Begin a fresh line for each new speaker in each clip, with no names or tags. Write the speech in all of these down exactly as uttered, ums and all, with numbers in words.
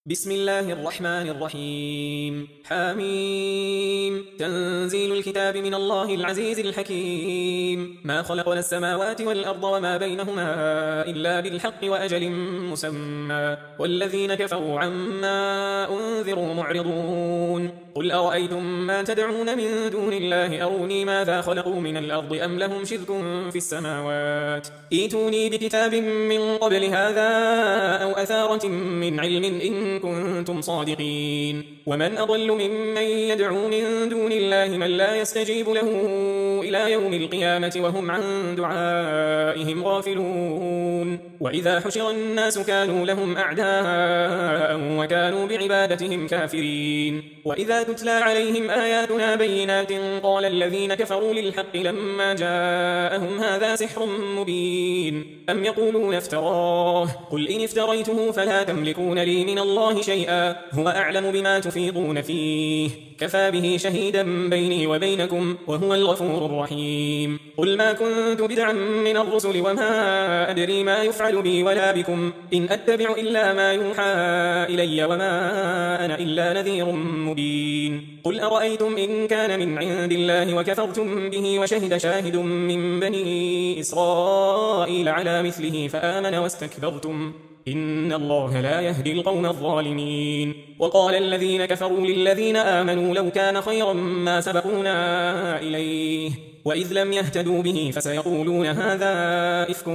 بسم الله الرحمن الرحيم حميم تنزيل الكتاب من الله العزيز الحكيم ما خلقنا السماوات والأرض وما بينهما إلا بالحق وأجل مسمى والذين كفروا عما أنذروا معرضون قل أرأيتم ما تدعون من دون الله أروني ماذا خلقوا من الأرض أم لهم شرك في السماوات ائتوني بكتاب من قبل هذا أو أثارة من علم إن كنتم صادقين ومن أضل ممن يدعو من دون الله من لا يستجيب له إلى يوم القيامة وهم عن دعائهم غافلون وإذا حشر الناس كانوا لهم أعداء وكانوا بعبادتهم كافرين وإذا تتلى عليهم آياتنا بينات قال الذين كفروا للحق لما جاءهم هذا سحر مبين أم يقولون افتراه قل إن افتريته فلا تملكون لي من الله شيئا هو أعلم بما تفيضون فيه كفى به شهيدا بيني وبينكم وهو الغفور الرحيم قل ما كنت بدعا من الرسل وما أدري ما يفعل بي ولا بكم إن أتبع إلا ما يوحى إلي وما أنا إلا نذير مبين قل أرأيتم إن كان من عند الله وكفرتم به وشهد شاهد من بني إسرائيل على مثله فآمن واستكبرتم إن الله لا يهدي القوم الظالمين وقال الذين كفروا للذين آمنوا لو كان خيرا ما سبقونا إليه وإذ لم يهتدوا به فسيقولون هذا إفك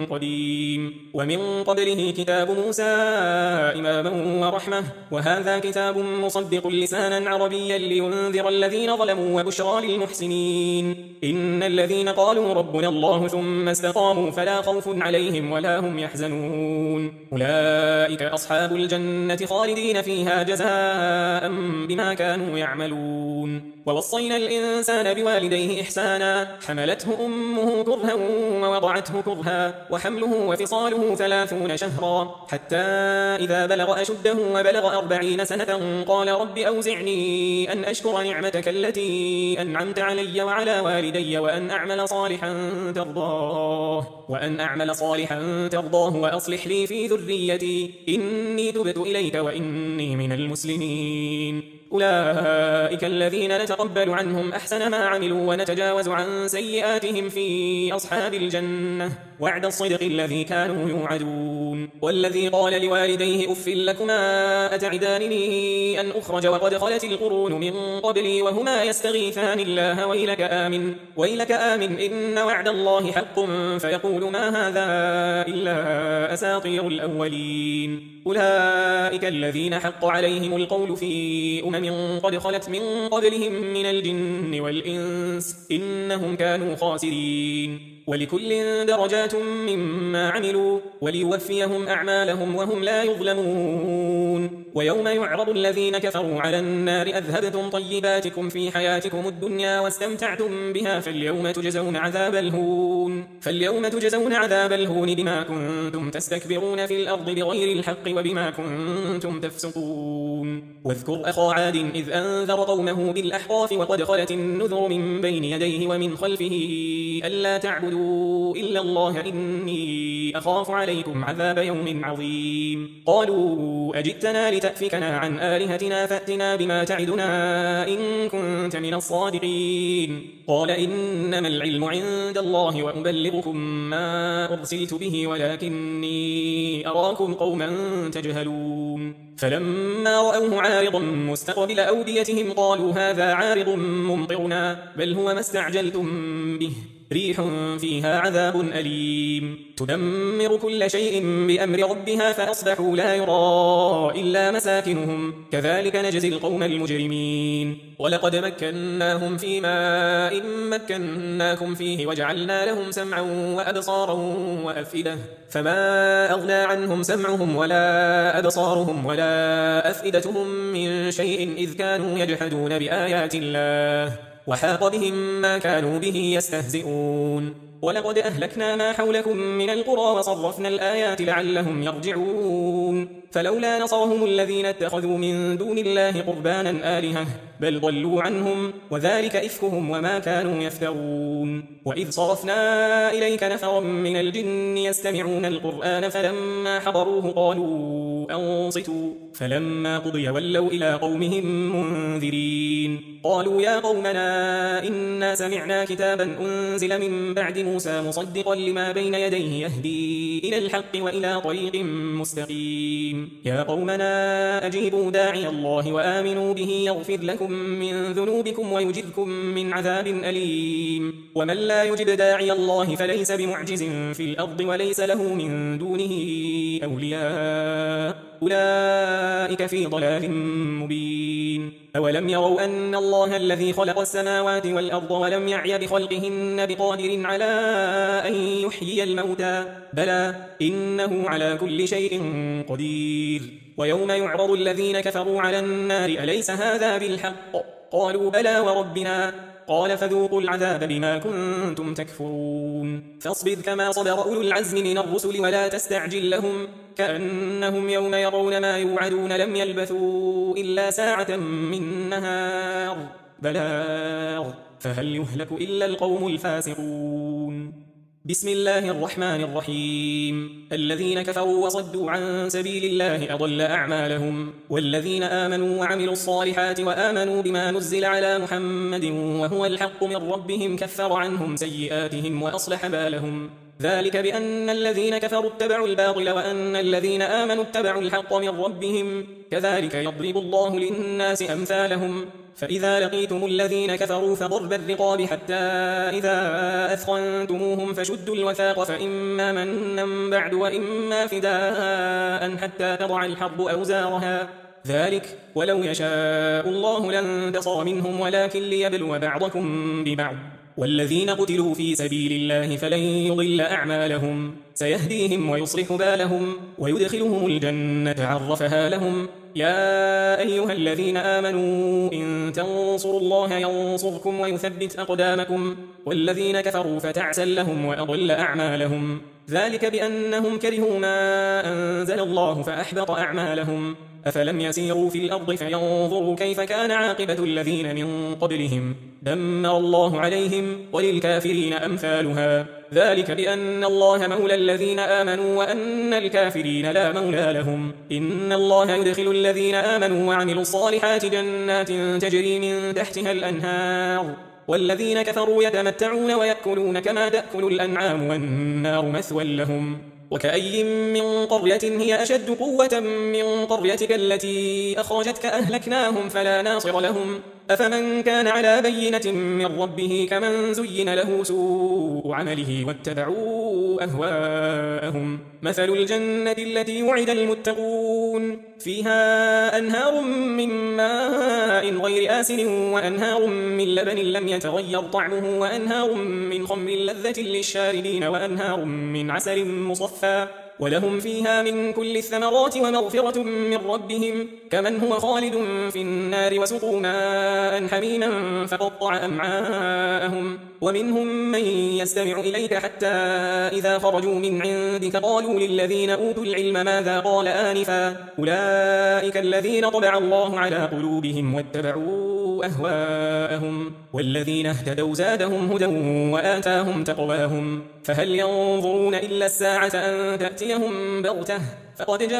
قديم ومن قبله كتاب موسى إماما ورحمة وهذا كتاب مصدق لسانا عربيا لينذر الذين ظلموا وبشرى للمحسنين إن الذين قالوا ربنا الله ثم استقاموا فلا خوف عليهم ولا هم يحزنون أولئك أصحاب الجنة خالدين فيها جزاء بما كانوا يعملون ووصينا الإنسان بوالديه إحسانا حملته أمه كرها ووضعته كرها وحمله وفصاله ثلاثون شهرا حتى إذا بلغ أشده وبلغ أربعين سنة قال رب أوزعني أن أشكر نعمتك التي أنعمت علي وعلى والدي وأن أعمل صالحا ترضاه وأن أعمل صالحا ترضاه وأصلح لي في ذريتي إني تبت إليك وإني من المسلمين أولئك الذين نتقبل عنهم أحسن ما عملوا ونتجاوز عن سيئاتهم في أصحاب الجنة وعد الصدق الذي كانوا يوعدون والذي قال لوالديه أف لكما أتعدانني أن أخرج وقد خلت القرون من قبلي وهما يستغيثان الله ويلك آمن ويلك آمن إن وعد الله حق فيقول ما هذا إلا أساطير الأولين أولئك الذين حق عليهم القول في أمم قد خلت من قبلهم من الجن والإنس إنهم كانوا خاسرين ولكل درجات مما عملوا وليوفيهم أعمالهم وهم لا يظلمون ويوم يعرض الذين كفروا على النار أذهبتم طيباتكم في حياتكم الدنيا واستمتعتم بها فاليوم تجزون عذاب الهون فاليوم تجزون عذاب الهون بما كنتم تستكبرون في الأرض بغير الحق وبما كنتم تفسقون واذكر أخا عاد إذ أنذر قومه بالأحقاف وقد خلت النذر من بين يديه ومن خلفه ألا تعبدوا إلا الله إني أخاف عليكم عذاب يوم عظيم قالوا أجئتنا لتأفكنا عن آلهتنا فأتنا بما تعدنا إن كنت من الصادقين قال إنما العلم عند الله وأبلغكم ما أرسلت به ولكني أراكم قوما تجهلون فلما رأوه عارضا مستقبل أوديتهم قالوا هذا عارض ممطرنا بل هو ما استعجلتم به ريح فيها عذاب أليم تدمر كل شيء بأمر ربها فأصبحوا لا يرى إلا مساكنهم كذلك نجزي القوم المجرمين ولقد مكناهم في ماء مكناكم فيه وجعلنا لهم سمعا وأبصارا وأفئدة فما أغنى عنهم سمعهم ولا أبصارهم ولا أفئدتهم من شيء إذ كانوا يجحدون بآيات الله وحاق بهم ما كانوا به يستهزئون ولقد أهلكنا ما حولكم من القرى وصرفنا الآيات لعلهم يرجعون فلولا نصرهم الذين اتخذوا من دون الله قربانا آلهة بل ضلوا عنهم وذلك إفكهم وما كانوا يفترون وإذ صرفنا إليك نفرا من الجن يستمعون القرآن فلما حضروه قالوا أنصتوا فلما قضي ولوا إلى قومهم منذرين قالوا يا قومنا إنا سمعنا كتابا أنزل من بعد موسى مصدقا لما بين يديه يهدي إلى الحق وإلى طريق مستقيم يا قومنا أجيبوا داعي الله وآمنوا به يغفر لكم من ذنوبكم ويجركم من عذاب أليم ومن لا يجب داعي الله فليس بمعجز في الأرض وليس له من دونه أولياء أولئك في ضلال مبين أولم يروا أن الله الذي خلق السماوات والأرض ولم يعي بخلقهن بقادر على أن يحيي الموتى بلى إنه على كل شيء قدير ويوم يعرض الذين كفروا على النار أليس هذا بالحق قالوا بلى وربنا قال فذوقوا العذاب بما كنتم تكفرون فاصبر كما صبر أولو العزم من الرسل ولا تستعجل لهم كأنهم يوم يرون ما يوعدون لم يلبثوا إلا ساعة من نهار بلاغ فهل يهلك إلا القوم الفاسقون بسم الله الرحمن الرحيم الذين كفروا وصدوا عن سبيل الله أضل أعمالهم والذين آمنوا وعملوا الصالحات وآمنوا بما نزل على محمد وهو الحق من ربهم كفر عنهم سيئاتهم وأصلح بالهم ذلك بأن الذين كفروا اتبعوا الباطل وأن الذين آمنوا اتبعوا الحق من ربهم كذلك يضرب الله للناس أمثالهم فإذا لقيتم الذين كفروا فضرب الرقاب حتى إذا أثخنتموهم فشدوا الوثاق فإما منا بعد وإما فداء حتى تضع الحرب أوزارها ذلك ولو يشاء الله لانتصر منهم ولكن ليبلو بعضكم ببعض والذين قتلوا في سبيل الله فلن يضل أعمالهم سيهديهم ويصلح بالهم ويدخلهم الجنة عرفها لهم يا أيها الذين آمنوا إن تنصروا الله ينصركم ويثبت أقدامكم والذين كفروا فتعسا لهم وأضل أعمالهم ذلك بأنهم كرهوا ما أنزل الله فأحبط أعمالهم أفلم يسيروا في الأرض فينظروا كيف كان عاقبة الذين من قبلهم دمر الله عليهم وللكافرين أمثالها ذلك بأن الله مولى الذين آمنوا وأن الكافرين لا مولى لهم إن الله يدخل الذين آمنوا وعملوا الصالحات جنات تجري من تحتها الأنهار والذين كفروا يتمتعون ويأكلون كما تأكل الأنعام والنار مثوى لهم وكأي من قرية هي أشد قوة من قريتك التي أخرجتك أهلكناهم فلا ناصر لهم أفمن كان على بينة من ربه كمن زين له سوء عمله واتبعوا أهواءهم مثل الجنة التي وعد المتقون فيها أنهار من ماء غير آسن وأنهار من لبن لم يتغير طعمه وأنهار من خمر لذة للشاربين وأنهار من عسل مصفى ولهم فيها من كل الثمرات ومغفرة من ربهم كمن هو خالد في النار وسقوا ماء حميما فقطع أمعاءهم ومنهم من يستمع إليك حتى إذا خرجوا من عندك قالوا للذين أوتوا العلم ماذا قال آنفا أولئك الذين طبع الله على قلوبهم واتبعوا أهواءهم والذين اهتدوا زادهم هدى وآتاهم تقواهم فهل ينظرون إلا الساعة أن تأتيهم بغتة فقد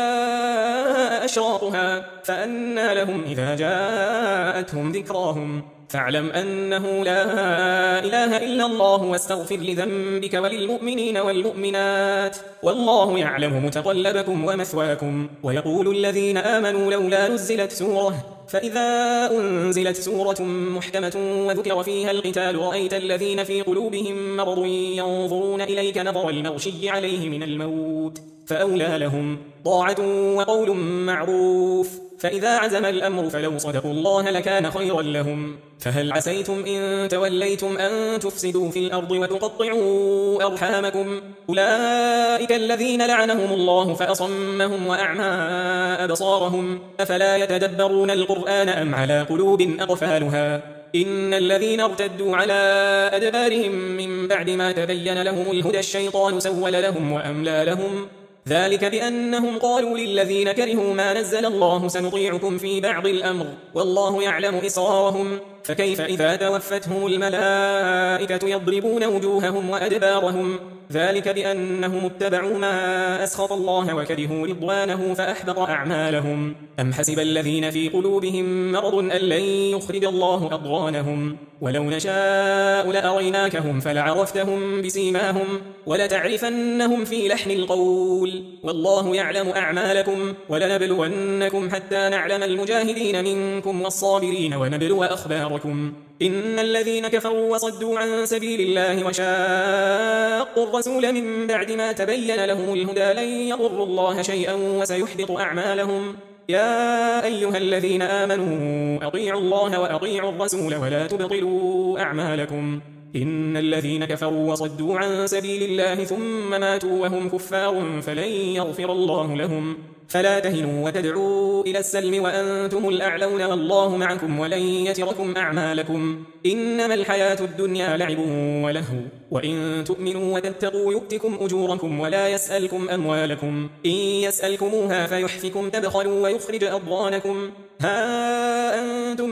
جاء أشراطها فأنى لهم إذا جاءتهم ذكراهم فاعلم أنه لا إله إلا الله واستغفر لذنبك وللمؤمنين والمؤمنات والله يعلم متقلبكم ومثواكم ويقول الذين آمنوا لولا نزلت سورة فإذا أنزلت سورة محكمة وذكر فيها القتال رأيت الذين في قلوبهم مرض ينظرون إليك نظر المغشي عليه من الموت فأولى لهم طاعة وقول معروف فإذا عزم الأمر فلو صدقوا الله لكان خيرا لهم فهل عسيتم إن توليتم أن تفسدوا في الأرض وتقطعوا أرحامكم أولئك الذين لعنهم الله فأصمهم وأعمى أبصارهم أفلا يتدبرون القرآن أم على قلوب أقفالها إن الذين ارتدوا على أدبارهم من بعد ما تبين لهم الهدى الشيطان سول لهم وأملى لهم ذلك بأنهم قالوا للذين كرهوا ما نزل الله سنطيعكم في بعض الأمر والله يعلم إسرارهم فكيف إذا توفتهم الملائكة يضربون وجوههم وأدبارهم ذلك بأنهم اتبعوا ما أسخط الله وكرهوا رضوانه فأحبط أعمالهم. أم حسب الذين في قلوبهم مرض أن لن يخرج الله أضغانهم ولو نشاء لأريناكهم فلعرفتهم بسيماهم ولتعرفنهم في لحن القول والله يعلم أعمالكم ولنبلونكم حتى نعلم المجاهدين منكم والصابرين ونبلو أخباركم. إن الذين كفروا وصدوا عن سبيل الله وشاقوا الرسول من بعد ما تبين لهم الهدى لن يضروا الله شيئا وسيحبط أعمالهم. يا أيها الذين آمنوا أطيعوا الله وأطيعوا الرسول ولا تبطلوا أعمالكم. إن الذين كفروا وصدوا عن سبيل الله ثم ماتوا وهم كفار فلن يغفر الله لهم. فلا تهنوا وتدعوا إلى السلم وأنتم الأعلون والله معكم ولن يتركم أعمالكم. إنما الحياة الدنيا لعب ولهو وإن تؤمنوا وتتقوا يؤتكم أجوركم ولا يسألكم أموالكم. إن يسألكموها فيحفكم تبخلوا ويخرج أضغانكم. ها أنتم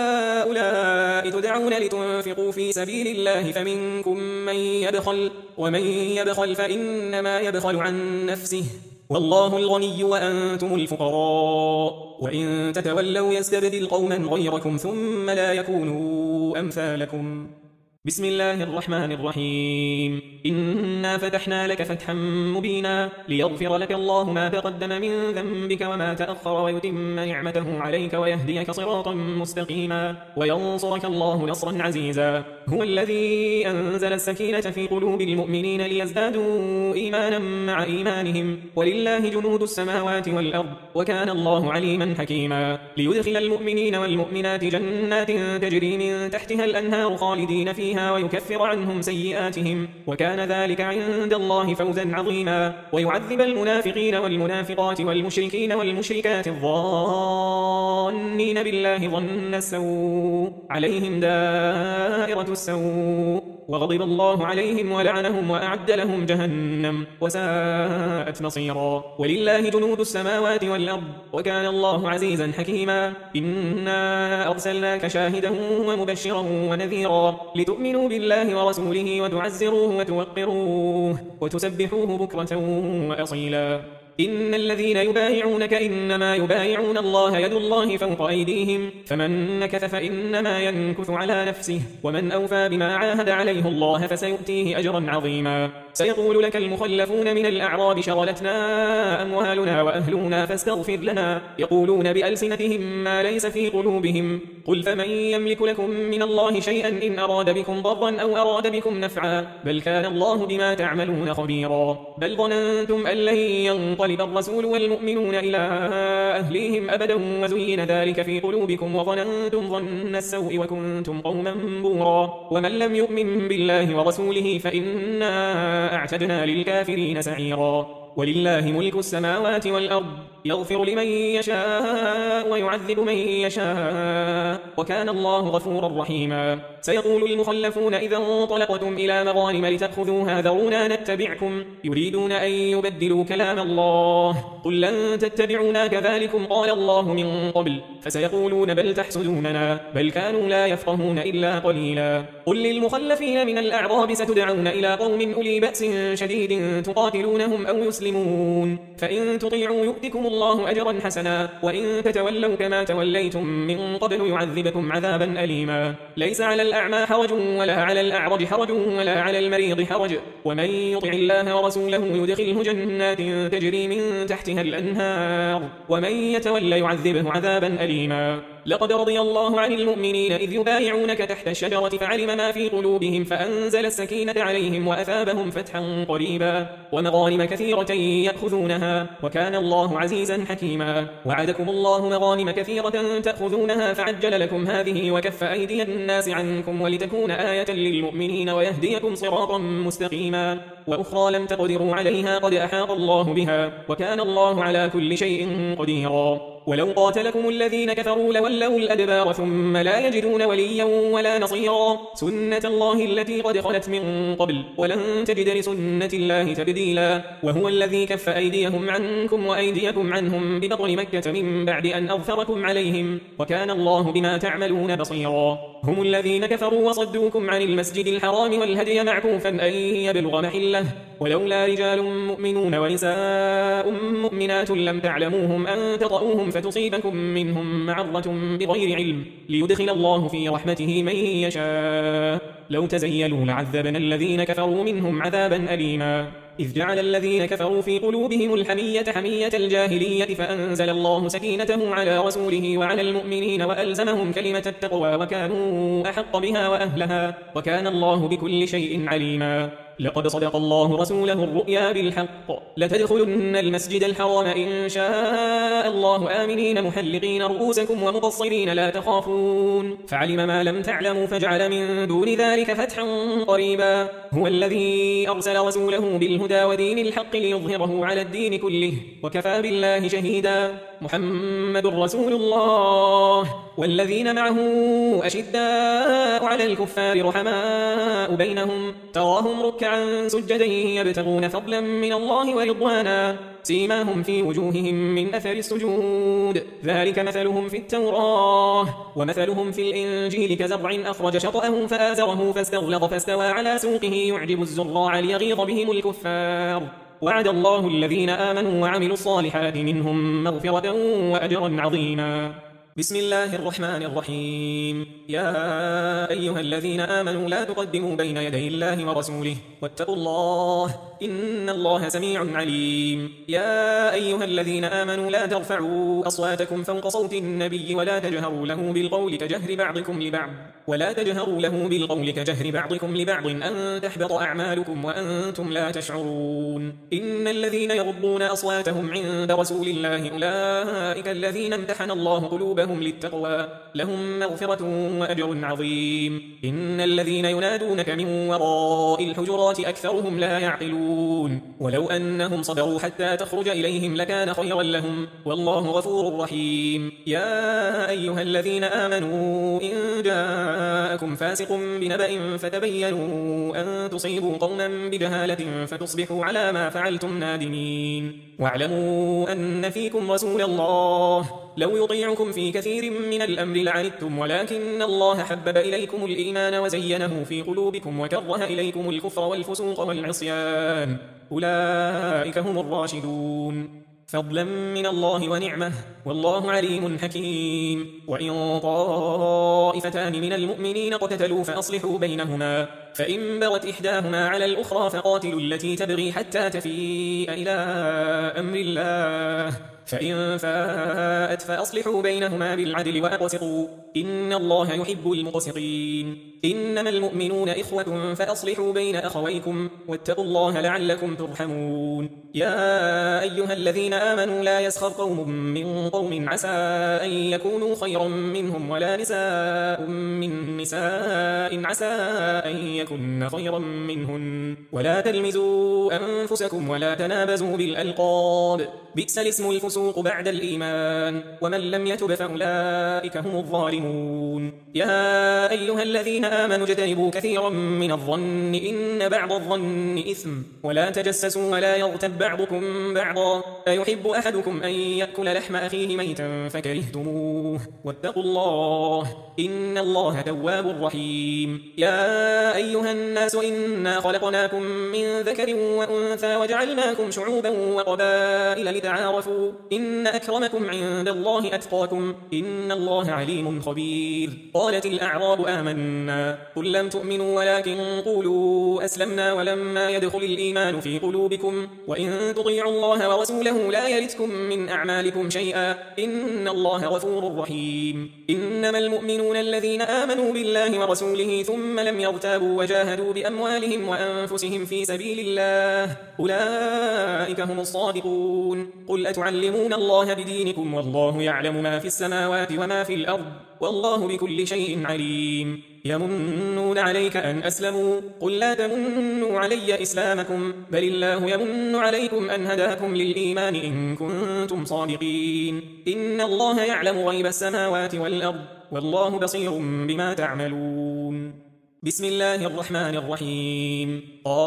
هؤلاء تدعون لتنفقوا في سبيل الله فمنكم من يبخل ومن يبخل فإنما يبخل عن نفسه والله الغني وأنتم الفقراء وإن تتولوا يستبدل قوما غيركم ثم لا يكونوا أمثالكم. بسم الله الرحمن الرحيم. إنا فتحنا لك فتحا مبينا ليغفر لك الله ما تقدم من ذنبك وما تأخر ويتم نعمته عليك ويهديك صراطا مستقيما وينصرك الله نصرا عزيزا. هو الذي أنزل السكينة في قلوب المؤمنين ليزدادوا إيمانا مع إيمانهم ولله جنود السماوات والأرض وكان الله عليما حكيما. ليدخل المؤمنين والمؤمنات جنات تجري من تحتها الأنهار خالدين فيها ويكفر عنهم سيئاتهم وكان ذلك عند الله فوزا عظيما. ويعذب المنافقين والمنافقات والمشركين والمشركات الظانين بالله ظن السوء عليهم دائرة السوء وغضب الله عليهم ولعنهم وأعد لهم جهنم وساءت مصيرا. ولله جنود السماوات والأرض وكان الله عزيزا حكيما. إنا أرسلناك شاهدا ومبشرا ونذيرا لتؤمنوا بالله ورسوله وتعزروه وتوقروه وتسبحوه بكرة وأصيلا. إن الذين يبايعونك إنما يبايعون الله يد الله فوق أيديهم فمن نكث فإنما ينكث على نفسه ومن أوفى بما عاهد عليه الله فسيؤتيه أجرا عظيما. سيقول لك المخلفون من الأعراب شغلتنا أموالنا وأهلنا فاستغفر لنا يقولون بألسنتهم ما ليس في قلوبهم قل فمن يملك لكم من الله شيئا إن أراد بكم ضرا أو أراد بكم نفعا بل كان الله بما تعملون خبيرا. بل ظننتم أن لن ينقلب الرسول والمؤمنون إلى أهليهم أبدا وزين ذلك في قلوبكم وظننتم ظن السوء وكنتم قوما بورا. ومن لم يؤمن بالله ورسوله فإنا أعتدنا للكافرين سعيرا. ولله ملك السماوات والأرض يغفر لمن يشاء ويعذب من يشاء وكان الله غفورا رحيما. سيقول المخلفون إذا انطلقتم إلى مغانم لتأخذوها ذرونا نتبعكم يريدون أن يبدلوا كلام الله قل لن تتبعونا كذلكم قال الله من قبل فسيقولون بل تحسدوننا بل كانوا لا يفقهون إلا قليلا. قل للمخلفين من الأعراب ستدعون إلى قوم أولي بأس شديد تقاتلونهم أو يسلمون فإن تطيعوا يؤتكم الله أجرا حسنا وإن تتولوا كما توليتم من قبل يعذبكم عذابا أليما. ليس على الأعمى حرج ولا على الأعرج حرج ولا على المريض حرج ومن يطع الله ورسوله يدخله جنات تجري من تحتها الأنهار ومن يتولى يعذبه عذابا أليما. لقد رضي الله عن المؤمنين إذ يبايعونك تحت الشجرة فعلم ما في قلوبهم فأنزل السكينة عليهم وأثابهم فتحا قريبا ومغانم كثيرة يأخذونها وكان الله عزيزا حكيما. وعدكم الله مغانم كثيرة تأخذونها فعجل لكم هذه وكف أيدي الناس عنكم ولتكون آية للمؤمنين ويهديكم صراطا مستقيما. وأخرى لم تقدروا عليها قد أحاط الله بها وكان الله على كل شيء قديرا. ولو قاتلكم الذين كفروا لولوا الأدبار ثم لا يجدون وليا ولا نصيرا. سنة الله التي قد خلت من قبل ولن تجد لسنة الله تبديلا. وهو الذي كف أيديهم عنكم وأيديكم عنهم ببطن مكة من بعد أن أظفركم عليهم وكان الله بما تعملون بصيرا. هم الذين كفروا وصدوكم عن المسجد الحرام والهدي معكوفا أن يبلغ محله ولولا رجال مؤمنون ونساء مؤمنات لم تعلموهم أن تطؤوهم فتصيبكم منهم معرة بغير علم ليدخل الله في رحمته من يشاء لو تزيلوا لعذبنا الذين كفروا منهم عذابا أليما إذ جعل الذين كفروا في قلوبهم الحمية حمية الجاهلية فأنزل الله سكينته على رسوله وعلى المؤمنين وألزمهم كلمة التقوى وكانوا أحق بها وأهلها وكان الله بكل شيء عليما لقد صدق الله رسوله الرؤيا بالحق لتدخلن المسجد الحرام إن شاء الله آمنين محلقين رؤوسكم ومقصرين لا تخافون فعلم ما لم تعلموا فجعل من دون ذلك فتحا قريبا هو الذي أرسل رسوله بالهدى ودين الحق ليظهره على الدين كله وكفى بالله شهيدا محمد رسول الله والذين معه أشداء على الكفار رحماء بينهم تراهم ركعا سجدا يبتغون فضلا من الله ورضوانا سيماهم في وجوههم من أثر السجود ذلك مثلهم في التوراة ومثلهم في الإنجيل كزرع أخرج شطأه فآزره فاستغلظ فاستوى على سوقه يعجب الزراع ليغيظ بهم الكفار وعد الله الذين آمنوا وعملوا الصالحات منهم مغفرة وأجرا عظيما بسم الله الرحمن الرحيم يا أيها الذين آمنوا لا تقدموا بين يدي الله ورسوله واتقوا الله إن الله سميع عليم يا أيها الذين آمنوا لا ترفعوا أصواتكم فوق صوت النبي ولا تجهروا له بالقول كجهر بعضكم لبعض ولا تجهروا له بالقول كجهر بعضكم لبعض أن تحبط أعمالكم وأنتم لا تشعرون إن الذين يغضون أصواتهم عند رسول الله أولئك الذين امتحن الله قلوبهم للتقوى لهم مغفرة وأجر عظيم إن الذين ينادونك من وراء الحجرات أكثرهم لا يعقلون ولو أنهم صبروا حتى تخرج إليهم لكان خيرا لهم والله غفور رحيم يا أيها الذين آمنوا إن جاءكم فاسق بنبأ فتبينوا أن تصيبوا قوما بجهالة فتصبحوا على ما فعلتم نادمين واعلموا أن فيكم رسول الله لو يطيعكم في كثير من الأمر لعنتم ولكن الله حبب إليكم الإيمان وزينه في قلوبكم وكره إليكم الكفر والفسوق والعصيان أولئك هم الراشدون فضلا من الله ونعمه والله عليم حكيم وإن طائفتان من المؤمنين اقتتلوا فأصلحوا بينهما فإن بغت إحداهما على الأخرى فقاتلوا التي تبغي حتى تفيء إلى أمر الله فإن فاءت فأصلحوا بينهما بالعدل وأقسطوا إن الله يحب المقسطين إنما المؤمنون إخوة فأصلحوا بين أخويكم واتقوا الله لعلكم ترحمون يا أيها الذين آمنوا لا يسخر قوم من قوم عسى أن يكونوا خيرا منهم ولا نساء من نساء عسى أن يكن خيرا منهن ولا تلمزوا أنفسكم ولا تنابزوا بالألقاب بئس الاسم الفسوق بعد الإيمان ومن لم يتب فأولئك هم الظالمون يا أيها الذين آمنوا اجتنبوا كثيرا من الظن إن بعض الظن إثم ولا تجسسوا ولا يغتب بعضكم بعضا أيحب أحدكم أن يأكل لحم أخيه ميتا فكرهتموه واتقوا الله إن الله تواب رحيم يا أيها الناس إنا خلقناكم من ذكر وأنثى وجعلناكم شعوبا وقبائل لتعارفوا إن أكرمكم عند الله أتقاكم إن الله عليم خبير قالت الأعراب آمنا قل لم تؤمنوا ولكن قولوا أسلمنا ولما يدخل الإيمان في قلوبكم وإن تطيعوا الله ورسوله لا يلتكم من أعمالكم شيئا إن الله غفور رحيم إنما المؤمنون الذين آمنوا بالله ورسوله ثم لم يرتابوا وجاهدوا بأموالهم وأنفسهم في سبيل الله أولئك هم الصادقون قل أتعلمون الله بدينكم والله يعلم ما في السماوات وما في الأرض والله بكل شيء عليم يمنون عليك أن أسلموا قل لا تمنوا علي إسلامكم بل الله يمن عليكم أن هداكم للإيمان إن كنتم صادقين إن الله يعلم غيب السماوات والأرض والله بصير بما تعملون بسم الله الرحمن الرحيم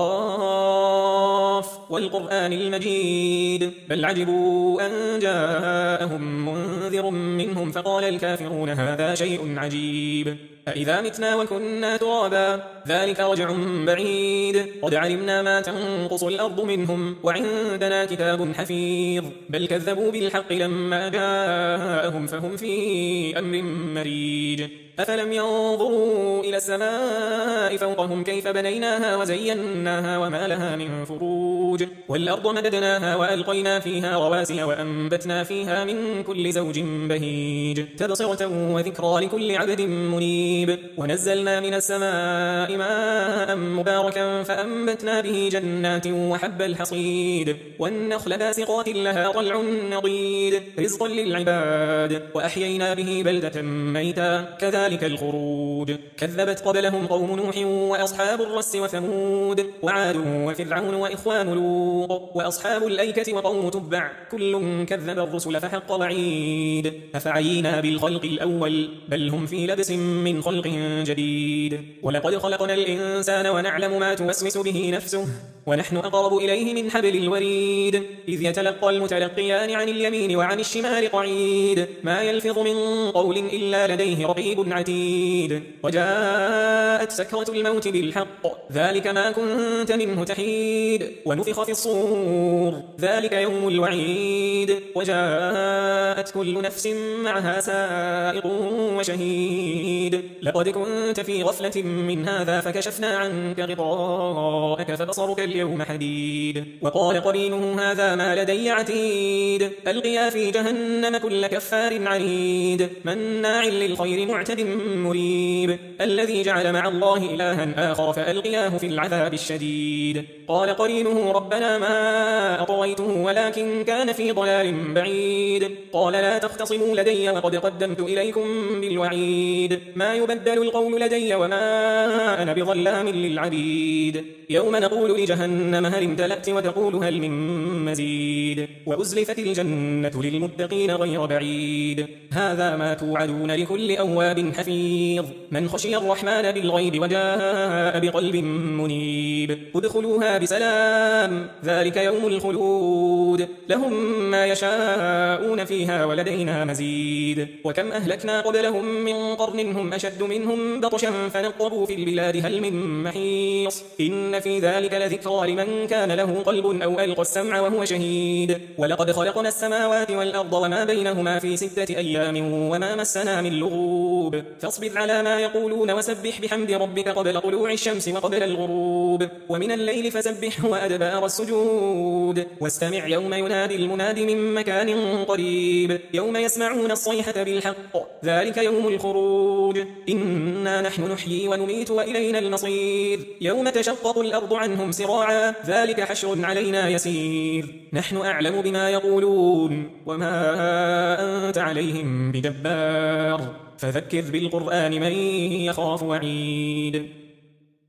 قاف والقرآن المجيد بل عجبوا أن جاءهم منذر منهم فقال الكافرون هذا شيء عجيب أإذا متنا وكنا ترابا ذلك رجع بعيد قد علمنا ما تنقص الأرض منهم وعندنا كتاب حفيظ بل كذبوا بالحق لما جاءهم فهم في أمر مريج أفلم ينظروا إلى السماء فوقهم كيف بنيناها وزيناها وما لها من فروج والأرض مددناها وألقينا فيها رواسي وأنبتنا فيها من كل زوج بهيج تبصرة وذكرى لكل عبد منيب ونزلنا من السماء ماء مباركا فأنبتنا به جنات وحب الحصيد والنخل باسقات لها طلع نضيد رزقا للعباد وأحيينا به بلدة ميتا كذلك الخروج كذبت قبلهم قوم نوح وأصحاب الرس وثمود وعاد وفرعون وإخوان لوط وأصحاب الأيكة وقوم تبع كل كذب الرسل فحق وعيد أفعينا بالخلق الأول بل هم في لبس من خلق جديد ولقد خلقنا الإنسان ونعلم ما توسوس به نفسه ونحن أقرب إليه من حبل الوريد إذ يتلقى المتلقيان عن اليمين وعن الشمال قعيد ما يلفظ من قول إلا لديه رقيب عتيد وجاءت سكرة الموت بالحق ذلك ما كنت منه تحيد ونفخ في الصور ذلك يوم الوعيد وجاءت كل نفس معها سائق وشهيد لقد كنت في غفلة من هذا فكشفنا عنك غطاءك فبصرك اليوم حديد وقال قرينه هذا ما لدي عتيد ألقيا في جهنم كل كفار عنيد مناع للخير معتد مريب الذي جعل مع الله إلها آخر فألقياه في العذاب الشديد قال قرينه ربنا ما أطويته ولكن كان في ضلال بعيد قال لا تختصموا لدي وقد قدمت إليكم بالوعيد ما يبدل القول لدي وما أنا بظلام للعبيد يوم نقول لجهنم هل امتلأت وتقول هل من مزيد وأزلفت الجنة للمتقين غير بعيد هذا ما توعدون لكل أواب حفيظ من خشي الرحمن بالغيب وجاء بقلب منيب ادخلوها بسلام ذلك يوم الخلود لهم ما يشاءون فيها ولدينا مزيد وكم أهلكنا قبلهم من قرن هم أشد منهم بطشا فنقبوا في البلاد هل من محيص إن في ذلك لذكرى لمن كان له قلب أو ألقى السمع وهو شهيد ولقد خلقنا السماوات والأرض وما بينهما في ستة أيام وما مسنا من لغوب فاصبر على ما يقولون وسبح بحمد ربك قبل طلوع الشمس وقبل الغروب ومن الليل فسبحه وأدبار السجود واستمع يوم ينادي المناد من مكان قريب يوم يسمعون الصيحة بالحق ذلك يوم الخروج إنا نحن نحيي ونميت وإلينا المصير يوم تشقق الأرض عنهم سراعا ذلك حشر علينا يسير نحن أعلم بما يقولون وما أنت عليهم بجبار فذكر بالقرآن من يخاف وعيد